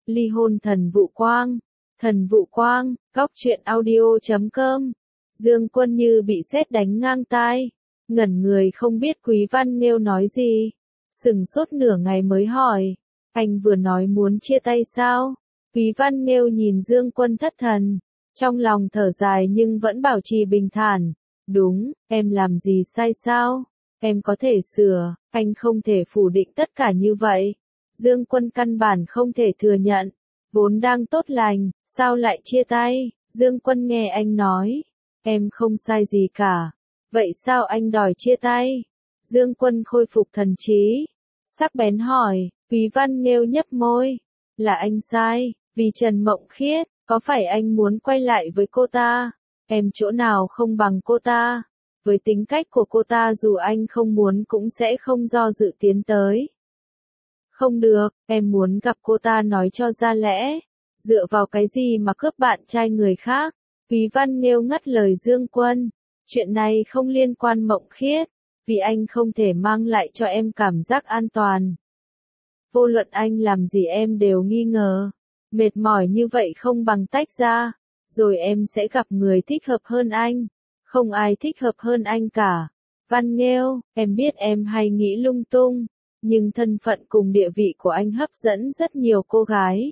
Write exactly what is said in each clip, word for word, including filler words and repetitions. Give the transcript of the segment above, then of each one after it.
Ly hôn thần vụ quang. Thần vụ quang, góc truyện audio chấm com. Dương Quân như bị sét đánh ngang tai. Ngẩn người không biết Quý Văn Nghêu nói gì. Sừng sốt nửa ngày mới hỏi. Anh vừa nói muốn chia tay sao? Quý Văn Nghêu nhìn Dương Quân thất thần. Trong lòng thở dài nhưng vẫn bảo trì bình thản. Đúng, em làm gì sai sao? Em có thể sửa, anh không thể phủ định tất cả như vậy. Dương Quân căn bản không thể thừa nhận. Vốn đang tốt lành, sao lại chia tay? Dương Quân nghe anh nói. Em không sai gì cả. Vậy sao anh đòi chia tay? Dương Quân khôi phục thần trí. Sắc bén hỏi, Quý Văn Nghêu nhấp môi. Là anh sai, vì Trần Mộng Khiết, có phải anh muốn quay lại với cô ta? Em chỗ nào không bằng cô ta? Với tính cách của cô ta dù anh không muốn cũng sẽ không do dự tiến tới. Không được, em muốn gặp cô ta nói cho ra lẽ. Dựa vào cái gì mà cướp bạn trai người khác? Quý Văn Nghêu ngắt lời Dương Quân. Chuyện này không liên quan Mộng Khiết. Vì anh không thể mang lại cho em cảm giác an toàn. Vô luận anh làm gì em đều nghi ngờ. Mệt mỏi như vậy không bằng tách ra. Rồi em sẽ gặp người thích hợp hơn anh. Không ai thích hợp hơn anh cả. Văn Nghêu, em biết em hay nghĩ lung tung. Nhưng thân phận cùng địa vị của anh hấp dẫn rất nhiều cô gái.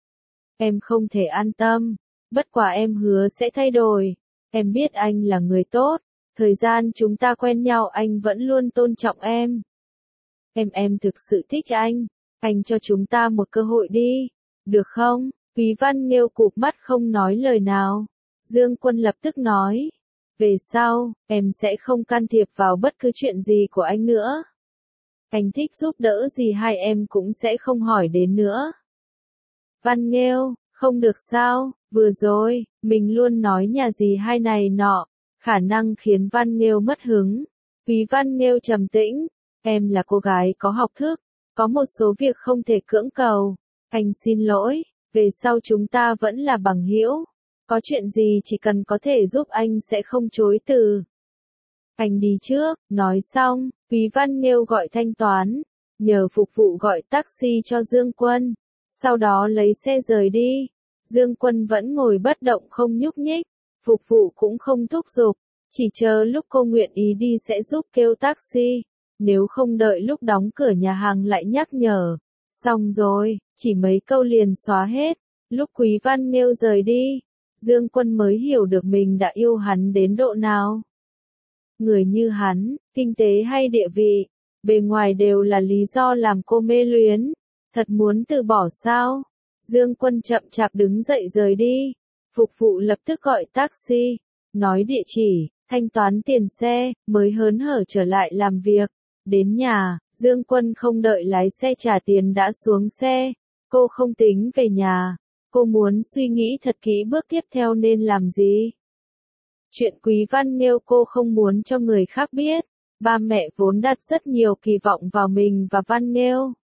Em không thể an tâm. Bất quá em hứa sẽ thay đổi. Em biết anh là người tốt. Thời gian chúng ta quen nhau anh vẫn luôn tôn trọng em. Em em thực sự thích anh. Anh cho chúng ta một cơ hội đi. Được không? Quý Văn Nghêu cụp mắt không nói lời nào. Dương Quân lập tức nói. Về sau, em sẽ không can thiệp vào bất cứ chuyện gì của anh nữa. Anh thích giúp đỡ gì hai em cũng sẽ không hỏi đến nữa. Văn Nghêu, không được sao, vừa rồi, mình luôn nói nhà gì hai này nọ, khả năng khiến Văn Nghêu mất hứng. Quý Văn Nghêu trầm tĩnh, em là cô gái có học thức, có một số việc không thể cưỡng cầu. Anh xin lỗi, về sau chúng ta vẫn là bằng hữu. Có chuyện gì chỉ cần có thể giúp anh sẽ không chối từ. Anh đi trước, nói xong, Quý Văn Nghêu gọi thanh toán, nhờ phục vụ gọi taxi cho Dương Quân, sau đó lấy xe rời đi. Dương Quân vẫn ngồi bất động không nhúc nhích, phục vụ cũng không thúc giục, chỉ chờ lúc cô nguyện ý đi sẽ giúp kêu taxi, nếu không đợi lúc đóng cửa nhà hàng lại nhắc nhở. Xong rồi, chỉ mấy câu liền xóa hết, lúc Quý Văn Nghêu rời đi, Dương Quân mới hiểu được mình đã yêu hắn đến độ nào. Người như hắn, kinh tế hay địa vị, bề ngoài đều là lý do làm cô mê luyến. Thật muốn từ bỏ sao? Dương Quân chậm chạp đứng dậy rời đi. Phục vụ lập tức gọi taxi, nói địa chỉ, thanh toán tiền xe, mới hớn hở trở lại làm việc. Đến nhà, Dương Quân không đợi lái xe trả tiền đã xuống xe. Cô không tính về nhà. Cô muốn suy nghĩ thật kỹ bước tiếp theo nên làm gì. Chuyện Quý Văn Nghêu cô không muốn cho người khác biết. Ba mẹ vốn đặt rất nhiều kỳ vọng vào mình và Văn Nghêu.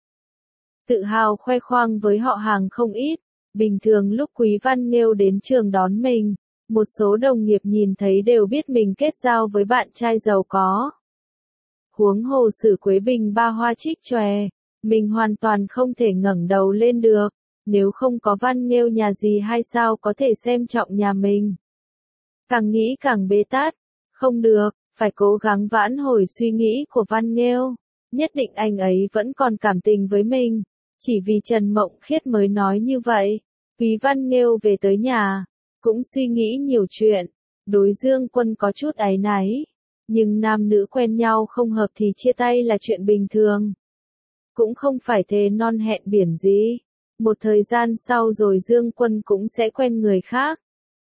Tự hào khoe khoang với họ hàng không ít. Bình thường lúc Quý Văn Nghêu đến trường đón mình, một số đồng nghiệp nhìn thấy đều biết mình kết giao với bạn trai giàu có. Huống hồ Sử Quế Bình ba hoa trích chòe, mình hoàn toàn không thể ngẩng đầu lên được. Nếu không có Văn Nghêu nhà gì hay sao có thể xem trọng nhà mình. Càng nghĩ càng bế tát. Không được, phải cố gắng vãn hồi suy nghĩ của Văn Nghêu. Nhất định anh ấy vẫn còn cảm tình với mình. Chỉ vì Trần Mộng Khiết mới nói như vậy. Quý Văn Nghêu về tới nhà, cũng suy nghĩ nhiều chuyện. Đối Dương Quân có chút áy náy. Nhưng nam nữ quen nhau không hợp thì chia tay là chuyện bình thường. Cũng không phải thề non hẹn biển gì. Một thời gian sau rồi Dương Quân cũng sẽ quen người khác.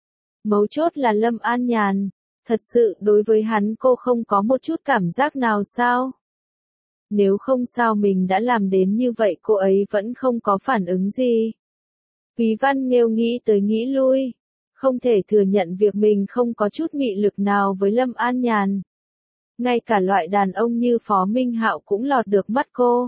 Mấu chốt là Lâm An Nhàn. Thật sự đối với hắn cô không có một chút cảm giác nào sao? Nếu không sao mình đã làm đến như vậy cô ấy vẫn không có phản ứng gì. Quý Văn Nghêu nghĩ tới nghĩ lui. Không thể thừa nhận việc mình không có chút mị lực nào với Lâm An Nhàn. Ngay cả loại đàn ông như Phó Minh Hạo cũng lọt được mắt cô.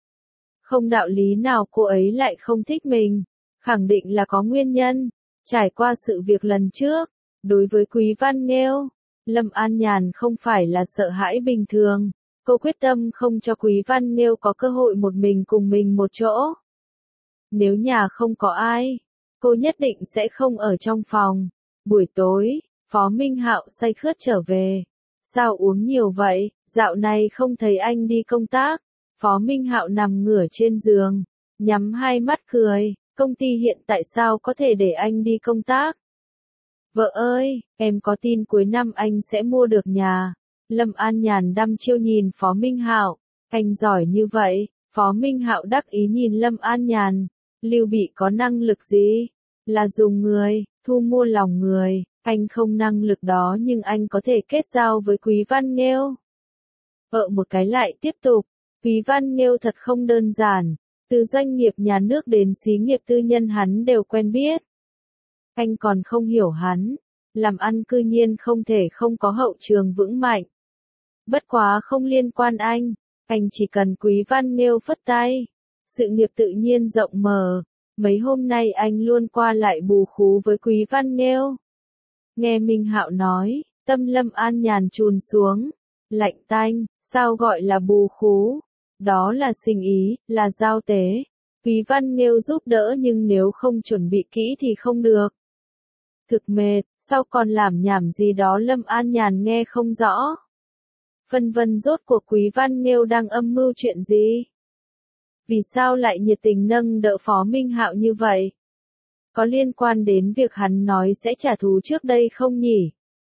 Không đạo lý nào cô ấy lại không thích mình. Khẳng định là có nguyên nhân. Trải qua sự việc lần trước, đối với Quý Văn Nghêu, Lâm An Nhàn không phải là sợ hãi bình thường. Cô quyết tâm không cho Quý Văn Nghêu có cơ hội một mình cùng mình một chỗ. Nếu nhà không có ai, cô nhất định sẽ không ở trong phòng. Buổi tối, Phó Minh Hạo say khướt trở về. Sao uống nhiều vậy, dạo này không thấy anh đi công tác. Phó Minh Hạo nằm ngửa trên giường, nhắm hai mắt cười, công ty hiện tại sao có thể để anh đi công tác? Vợ ơi, em có tin cuối năm anh sẽ mua được nhà. Lâm An Nhàn đăm chiêu nhìn Phó Minh Hạo, anh giỏi như vậy. Phó Minh Hạo đắc ý nhìn Lâm An Nhàn, Lưu Bị có năng lực gì? Là dùng người, thu mua lòng người, anh không năng lực đó nhưng anh có thể kết giao với Quý Văn Nghêu. Vợ một cái lại tiếp tục, Quý Văn Nghêu thật không đơn giản, từ doanh nghiệp nhà nước đến xí nghiệp tư nhân hắn đều quen biết. Anh còn không hiểu hắn, làm ăn cư nhiên không thể không có hậu trường vững mạnh. Bất quá không liên quan anh, anh chỉ cần Quý Văn Nghêu phất tay, sự nghiệp tự nhiên rộng mở. Mấy hôm nay anh luôn qua lại bù khú với Quý Văn Nghêu. Nghe Minh Hạo nói, tâm Lâm An Nhàn trùn xuống, lạnh tanh, sao gọi là bù khú? Đó là sinh ý, là giao tế. Quý Văn Nghêu giúp đỡ nhưng nếu không chuẩn bị kỹ thì không được. Thực mệt, sao còn làm nhảm gì đó Lâm An Nhàn nghe không rõ. Phân vân rốt cuộc Quý Văn Nghêu đang âm mưu chuyện gì? Vì sao lại nhiệt tình nâng đỡ Phó Minh Hạo như vậy? Có liên quan đến việc hắn nói sẽ trả thù trước đây không nhỉ?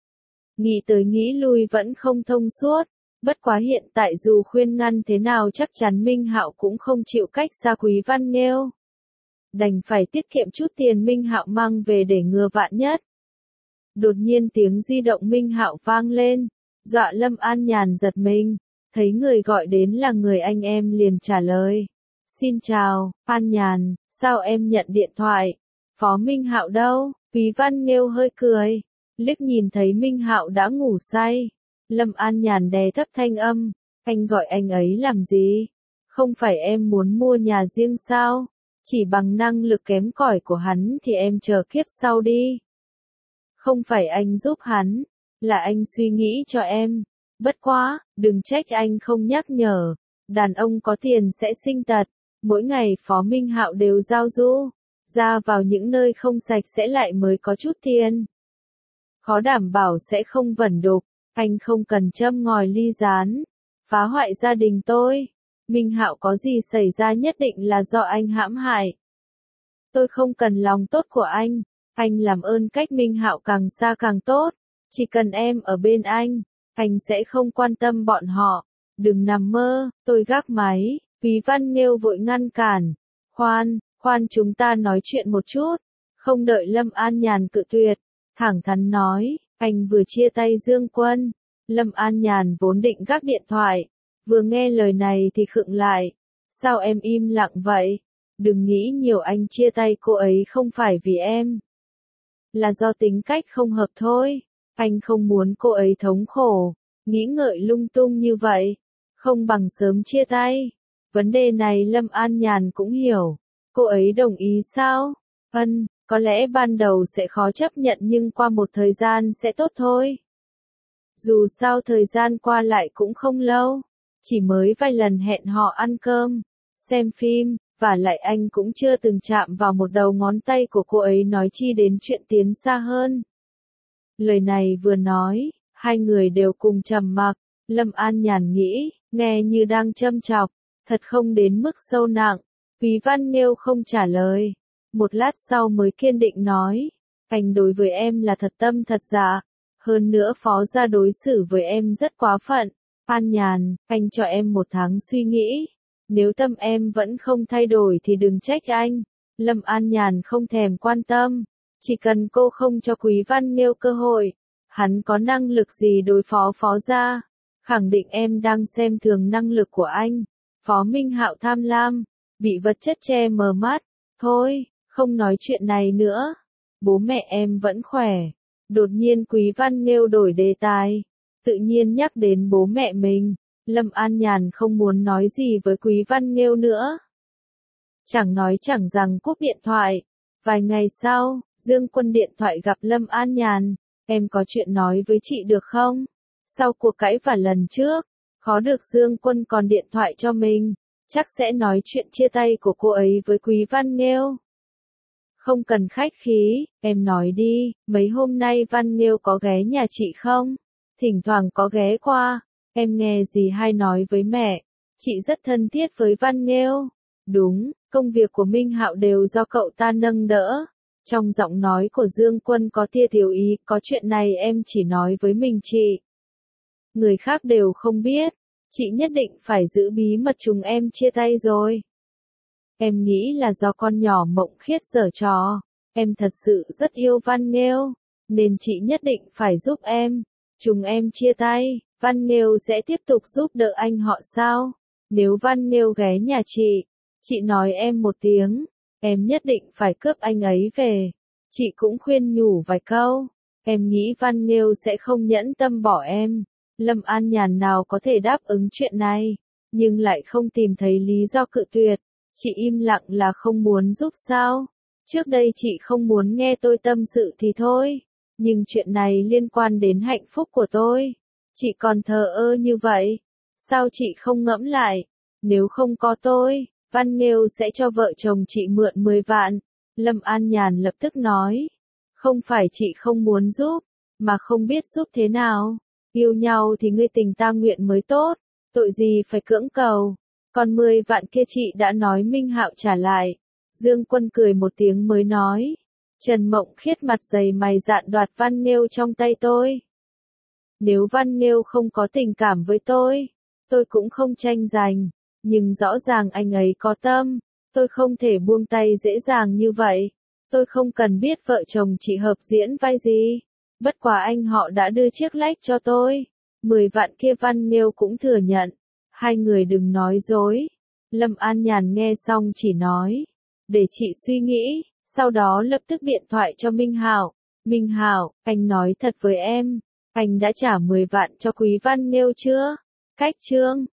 Nghĩ tới nghĩ lui vẫn không thông suốt, bất quá hiện tại dù khuyên ngăn thế nào chắc chắn Minh Hạo cũng không chịu cách xa Quý Văn Nghêu. Đành phải tiết kiệm chút tiền Minh Hạo mang về để ngừa vạn nhất. Đột nhiên tiếng di động Minh Hạo vang lên, dọa Lâm An Nhàn giật mình, thấy người gọi đến là người anh em liền trả lời. Xin chào, An Nhàn, sao em nhận điện thoại? Phó Minh Hạo đâu? Quý Văn Nghêu hơi cười, liếc nhìn thấy Minh Hạo đã ngủ say. Lâm An Nhàn đè thấp thanh âm, anh gọi anh ấy làm gì? Không phải em muốn mua nhà riêng sao? Chỉ bằng năng lực kém cỏi của hắn thì em chờ kiếp sau đi. Không phải anh giúp hắn, là anh suy nghĩ cho em. Bất quá, đừng trách anh không nhắc nhở, đàn ông có tiền sẽ sinh tật. Mỗi ngày Phó Minh Hạo đều giao du, ra vào những nơi không sạch sẽ lại mới có chút tiền. Khó đảm bảo sẽ không vẩn đục, anh không cần châm ngòi ly gián, phá hoại gia đình tôi. Minh Hạo có gì xảy ra nhất định là do anh hãm hại. Tôi không cần lòng tốt của anh, anh làm ơn cách Minh Hạo càng xa càng tốt. Chỉ cần em ở bên anh, anh sẽ không quan tâm bọn họ. Đừng nằm mơ, tôi gác máy. Quý Văn Nghêu vội ngăn cản. Khoan, khoan chúng ta nói chuyện một chút. Không đợi Lâm An Nhàn cự tuyệt, thẳng thắn nói, anh vừa chia tay Dương Quân. Lâm An Nhàn vốn định gác điện thoại, vừa nghe lời này thì khựng lại. Sao em im lặng vậy? Đừng nghĩ nhiều, anh chia tay cô ấy không phải vì em. Là do tính cách không hợp thôi. Anh không muốn cô ấy thống khổ, nghĩ ngợi lung tung như vậy. Không bằng sớm chia tay. Vấn đề này Lâm An Nhàn cũng hiểu. Cô ấy đồng ý sao? Ân, có lẽ ban đầu sẽ khó chấp nhận nhưng qua một thời gian sẽ tốt thôi. Dù sao thời gian qua lại cũng không lâu. Chỉ mới vài lần hẹn họ ăn cơm, xem phim, và lại anh cũng chưa từng chạm vào một đầu ngón tay của cô ấy nói chi đến chuyện tiến xa hơn. Lời này vừa nói, hai người đều cùng trầm mặc. Lâm An Nhàn nghĩ, nghe như đang châm chọc, thật không đến mức sâu nặng. Quý Văn Nghêu không trả lời. Một lát sau mới kiên định nói, anh đối với em là thật tâm thật dạ. Hơn nữa Phó gia đối xử với em rất quá phận. An Nhàn, anh cho em một tháng suy nghĩ. Nếu tâm em vẫn không thay đổi thì đừng trách anh. Lâm An Nhàn không thèm quan tâm. Chỉ cần cô không cho Quý Văn Nghêu cơ hội, hắn có năng lực gì đối phó Phó gia? Khẳng định em đang xem thường năng lực của anh. Phó Minh Hạo tham lam, bị vật chất che mờ mắt. Thôi, không nói chuyện này nữa. Bố mẹ em vẫn khỏe. Đột nhiên Quý Văn Nghêu đổi đề tài, tự nhiên nhắc đến bố mẹ mình. Lâm An Nhàn không muốn nói gì với Quý Văn Nghêu nữa. Chẳng nói chẳng rằng cúp điện thoại. Vài ngày sau, Dương Quân điện thoại gặp Lâm An Nhàn. Em có chuyện nói với chị được không? Sau cuộc cãi vã lần trước, khó được Dương Quân còn điện thoại cho mình. chắc sẽ nói chuyện chia tay của cô ấy với Quý Văn Nghêu. Không cần khách khí, em nói đi, mấy hôm nay Văn Nghêu có ghé nhà chị không? Thỉnh thoảng có ghé qua, em nghe dì hai nói với mẹ, chị rất thân thiết với Văn Nghêu. Đúng, công việc của Minh Hạo đều do cậu ta nâng đỡ. Trong giọng nói của Dương Quân có tia thiếu ý, có chuyện này em chỉ nói với mình chị. Người khác đều không biết, chị nhất định phải giữ bí mật chúng em chia tay rồi. Em nghĩ là do con nhỏ Mộng Khiết giở trò, em thật sự rất yêu Văn Nghêu, nên chị nhất định phải giúp em. Chúng em chia tay, Văn Nghêu sẽ tiếp tục giúp đỡ anh họ sao? Nếu Văn Nghêu ghé nhà chị, chị nói em một tiếng, em nhất định phải cướp anh ấy về. Chị cũng khuyên nhủ vài câu, em nghĩ Văn Nghêu sẽ không nhẫn tâm bỏ em. Lâm An Nhàn nào có thể đáp ứng chuyện này, nhưng lại không tìm thấy lý do cự tuyệt. Chị im lặng là không muốn giúp sao? Trước đây chị không muốn nghe tôi tâm sự thì thôi, nhưng chuyện này liên quan đến hạnh phúc của tôi. Chị còn thờ ơ như vậy, sao chị không ngẫm lại? Nếu không có tôi, Văn Nghêu sẽ cho vợ chồng chị mượn mười vạn. Lâm An Nhàn lập tức nói, không phải chị không muốn giúp, mà không biết giúp thế nào. Yêu nhau thì ngươi tình ta nguyện mới tốt, tội gì phải cưỡng cầu. Còn mười vạn kia chị đã nói Minh Hạo trả lại. Dương Quân cười một tiếng mới nói, Trần Mộng Khiết mặt dày mày dạn đoạt Văn Nghêu trong tay tôi. Nếu Văn Nghêu không có tình cảm với tôi, tôi cũng không tranh giành, nhưng rõ ràng anh ấy có tâm, tôi không thể buông tay dễ dàng như vậy. Tôi không cần biết vợ chồng chị hợp diễn vai gì, bất quá anh họ đã đưa chiếc lách cho tôi. Mười vạn kia Văn Nghêu cũng thừa nhận. Hai người đừng nói dối. Lâm An Nhàn nghe xong chỉ nói, để chị suy nghĩ, sau đó lập tức điện thoại cho Minh Hạo. Minh Hạo, anh nói thật với em, anh đã trả mười vạn cho Quý Văn Nghêu chưa? Cách chương